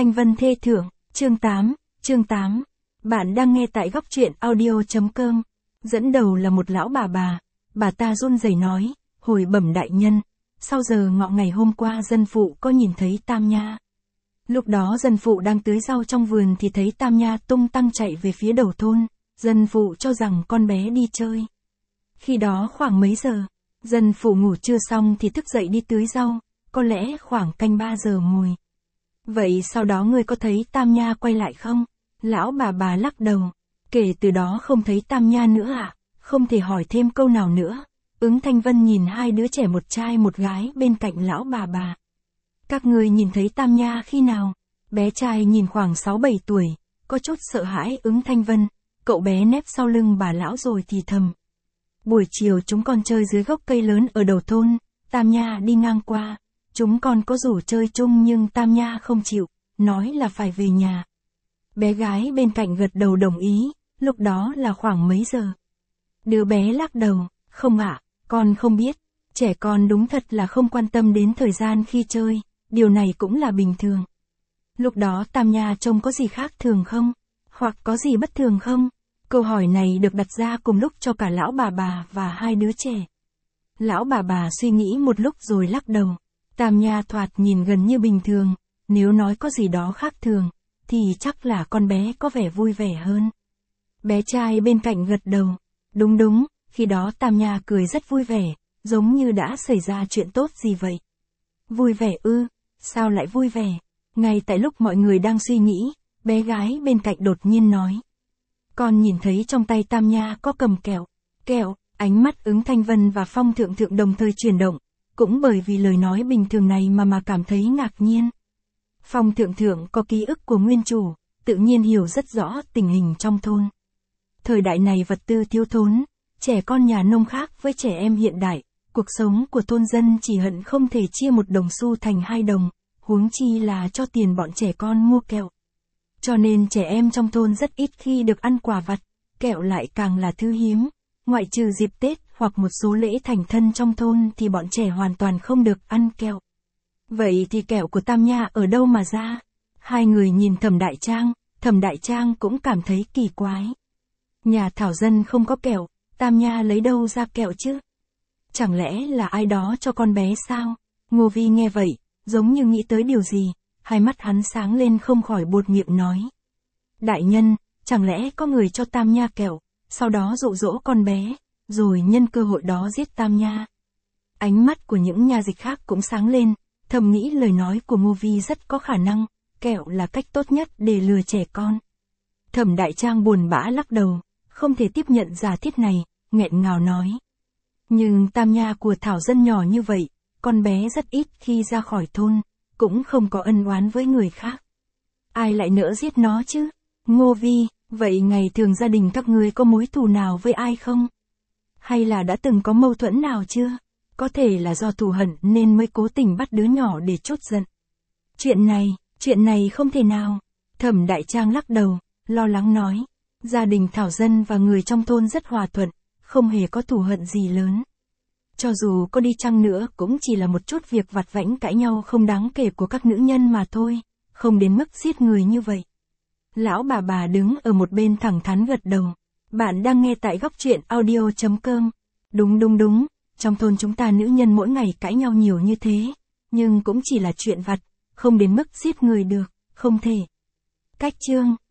Thanh Vân thê thượng, chương 8. Bạn đang nghe tại góc truyện audio.com. Dẫn đầu là một lão bà ta run rẩy nói, hồi bẩm đại nhân, sau giờ ngọ ngày hôm qua dân phụ có nhìn thấy Tam Nha. Lúc đó dân phụ đang tưới rau trong vườn thì thấy Tam Nha tung tăng chạy về phía đầu thôn, dân phụ cho rằng con bé đi chơi. Khi đó khoảng mấy giờ, dân phụ ngủ chưa xong thì thức dậy đi tưới rau, có lẽ khoảng canh 3 giờ mùi. Vậy sau đó ngươi có thấy Tam Nha quay lại không? Lão bà lắc đầu. Kể từ đó không thấy Tam Nha nữa à? Không thể hỏi thêm câu nào nữa. Ứng Thanh Vân nhìn hai đứa trẻ một trai một gái bên cạnh lão bà. Các ngươi nhìn thấy Tam Nha khi nào? Bé trai nhìn khoảng 6-7 tuổi, có chút sợ hãi Ứng Thanh Vân. Cậu bé nép sau lưng bà lão rồi thì thầm. Buổi chiều chúng con chơi dưới gốc cây lớn ở đầu thôn, Tam Nha đi ngang qua. Chúng con có rủ chơi chung nhưng Tam Nha không chịu, nói là phải về nhà. Bé gái bên cạnh gật đầu đồng ý, lúc đó là khoảng mấy giờ? Đứa bé lắc đầu, không ạ, con không biết, trẻ con đúng thật là không quan tâm đến thời gian khi chơi, điều này cũng là bình thường. Lúc đó Tam Nha trông có gì khác thường không? Hoặc có gì bất thường không? Câu hỏi này được đặt ra cùng lúc cho cả lão bà và hai đứa trẻ. Lão bà suy nghĩ một lúc rồi lắc đầu. Tam Nha thoạt nhìn gần như bình thường, nếu nói có gì đó khác thường, thì chắc là con bé có vẻ vui vẻ hơn. Bé trai bên cạnh gật đầu, đúng, khi đó Tam Nha cười rất vui vẻ, giống như đã xảy ra chuyện tốt gì vậy. Vui vẻ ư, sao lại vui vẻ? Ngay tại lúc mọi người đang suy nghĩ, bé gái bên cạnh đột nhiên nói. Con nhìn thấy trong tay Tam Nha có cầm kẹo, ánh mắt Ứng Thanh Vân và Phong Thượng Thượng đồng thời chuyển động. Cũng bởi vì lời nói bình thường này mà cảm thấy ngạc nhiên. Phong Thượng Thượng có ký ức của nguyên chủ, tự nhiên hiểu rất rõ tình hình trong thôn. Thời đại này vật tư thiếu thốn, trẻ con nhà nông khác với trẻ em hiện đại, cuộc sống của thôn dân chỉ hận không thể chia một đồng xu thành 2 đồng, huống chi là cho tiền bọn trẻ con mua kẹo. Cho nên trẻ em trong thôn rất ít khi được ăn quà vặt, kẹo lại càng là thứ hiếm. Ngoại trừ dịp Tết hoặc một số lễ thành thân trong thôn thì bọn trẻ hoàn toàn không được ăn kẹo. Vậy thì kẹo của Tam Nha ở đâu mà ra? Hai người nhìn Thẩm Đại Trang cũng cảm thấy kỳ quái. Nhà thảo dân không có kẹo, Tam Nha lấy đâu ra kẹo chứ? Chẳng lẽ là ai đó cho con bé sao? Ngô Vi nghe vậy, giống như nghĩ tới điều gì, hai mắt hắn sáng lên không khỏi buột miệng nói. Đại nhân, chẳng lẽ có người cho Tam Nha kẹo, sau đó dụ dỗ con bé, rồi nhân cơ hội đó giết Tam Nha. Ánh mắt của những nha dịch khác cũng sáng lên, thầm nghĩ lời nói của Ngô Vi rất có khả năng, kẹo là cách tốt nhất để lừa trẻ con. Thẩm Đại Trang buồn bã lắc đầu, không thể tiếp nhận giả thiết này, nghẹn ngào nói. Nhưng Tam Nha của thảo dân nhỏ như vậy, con bé rất ít khi ra khỏi thôn, cũng không có ân oán với người khác. Ai lại nỡ giết nó chứ? Ngô Vi, vậy ngày thường gia đình các ngươi có mối thù nào với ai không? Hay là đã từng có mâu thuẫn nào chưa? Có thể là do thù hận nên mới cố tình bắt đứa nhỏ để trút giận. Chuyện này không thể nào. Thẩm Đại Trang lắc đầu, lo lắng nói. Gia đình thảo dân và người trong thôn rất hòa thuận, không hề có thù hận gì lớn. Cho dù có đi chăng nữa cũng chỉ là một chút việc vặt vãnh cãi nhau không đáng kể của các nữ nhân mà thôi, không đến mức giết người như vậy. Lão bà đứng ở một bên thẳng thắn gật đầu. Bạn đang nghe tại góc truyện audio.com. Đúng, trong thôn chúng ta nữ nhân mỗi ngày cãi nhau nhiều như thế, nhưng cũng chỉ là chuyện vặt, không đến mức giết người được, không thể. Cách chương